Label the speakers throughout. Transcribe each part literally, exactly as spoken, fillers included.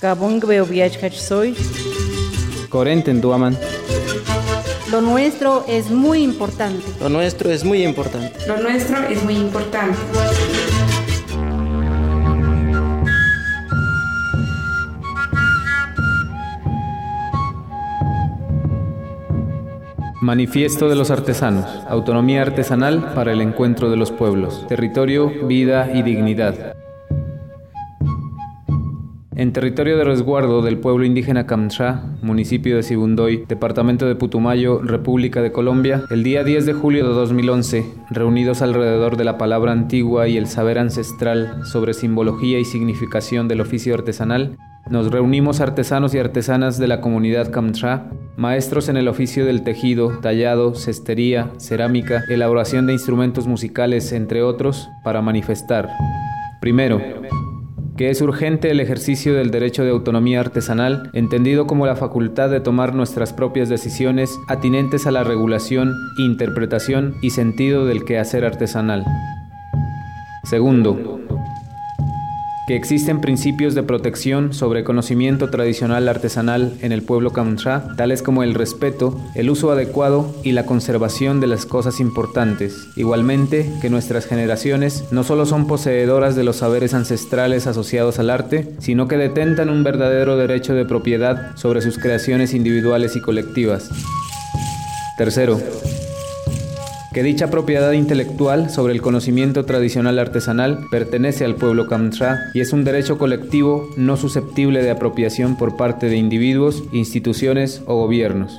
Speaker 1: Kabungbe Obiachkach soy.
Speaker 2: Corenten Duaman.
Speaker 1: Lo nuestro es muy importante.
Speaker 3: Lo nuestro es muy importante.
Speaker 4: Lo nuestro es muy importante.
Speaker 2: Manifiesto de los artesanos. Autonomía artesanal para el encuentro de los pueblos. Territorio, vida y dignidad. En territorio de resguardo del pueblo indígena Camtrá, municipio de Sibundoy, departamento de Putumayo, República de Colombia, el día diez de julio de dos mil once, reunidos alrededor de la palabra antigua y el saber ancestral sobre simbología y significación del oficio artesanal, nos reunimos artesanos y artesanas de la comunidad Camtrá, maestros en el oficio del tejido, tallado, cestería, cerámica, elaboración de instrumentos musicales, entre otros, para manifestar. Primero, que es urgente el ejercicio del derecho de autonomía artesanal, entendido como la facultad de tomar nuestras propias decisiones atinentes a la regulación, interpretación y sentido del quehacer artesanal. Segundo, que existen principios de protección sobre conocimiento tradicional artesanal en el pueblo Camtrá, tales como el respeto, el uso adecuado y la conservación de las cosas importantes. Igualmente, que nuestras generaciones no solo son poseedoras de los saberes ancestrales asociados al arte, sino que detentan un verdadero derecho de propiedad sobre sus creaciones individuales y colectivas. Tercero, que dicha propiedad intelectual sobre el conocimiento tradicional artesanal pertenece al pueblo Camtrá y es un derecho colectivo no susceptible de apropiación por parte de individuos, instituciones o gobiernos.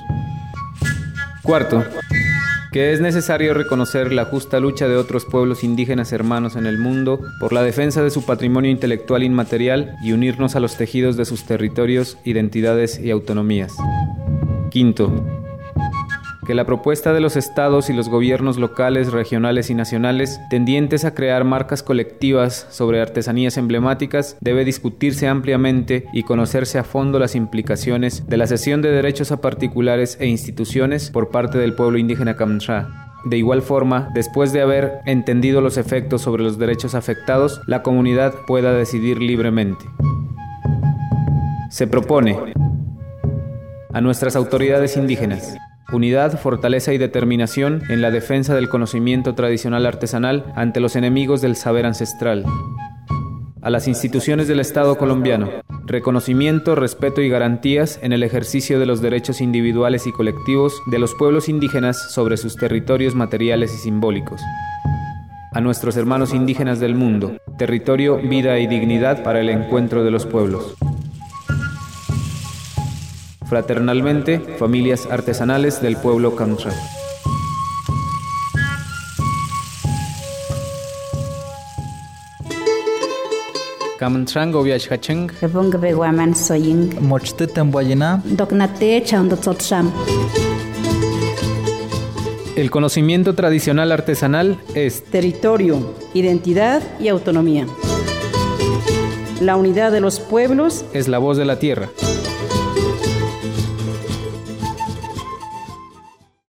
Speaker 2: Cuarto, que es necesario reconocer la justa lucha de otros pueblos indígenas hermanos en el mundo por la defensa de su patrimonio intelectual inmaterial y unirnos a los tejidos de sus territorios, identidades y autonomías. Quinto, que la propuesta de los estados y los gobiernos locales, regionales y nacionales tendientes a crear marcas colectivas sobre artesanías emblemáticas debe discutirse ampliamente y conocerse a fondo las implicaciones de la cesión de derechos a particulares e instituciones por parte del pueblo indígena Camtrá. De igual forma, después de haber entendido los efectos sobre los derechos afectados, la comunidad pueda decidir libremente. Se propone a nuestras autoridades indígenas unidad, fortaleza y determinación en la defensa del conocimiento tradicional artesanal ante los enemigos del saber ancestral. A las instituciones del Estado colombiano, reconocimiento, respeto y garantías en el ejercicio de los derechos individuales y colectivos de los pueblos indígenas sobre sus territorios materiales y simbólicos. A nuestros hermanos indígenas del mundo, territorio, vida y dignidad para el encuentro de los pueblos. Fraternalmente, familias artesanales del pueblo Camtrá. Camtrango viajacheng.
Speaker 1: Kabungbe Guaman soying.
Speaker 5: Mochte temboyena.
Speaker 1: Doknate chaundotsotsam.
Speaker 2: El conocimiento tradicional artesanal es
Speaker 1: territorio, identidad y autonomía. La unidad de los pueblos
Speaker 2: es la voz de la tierra.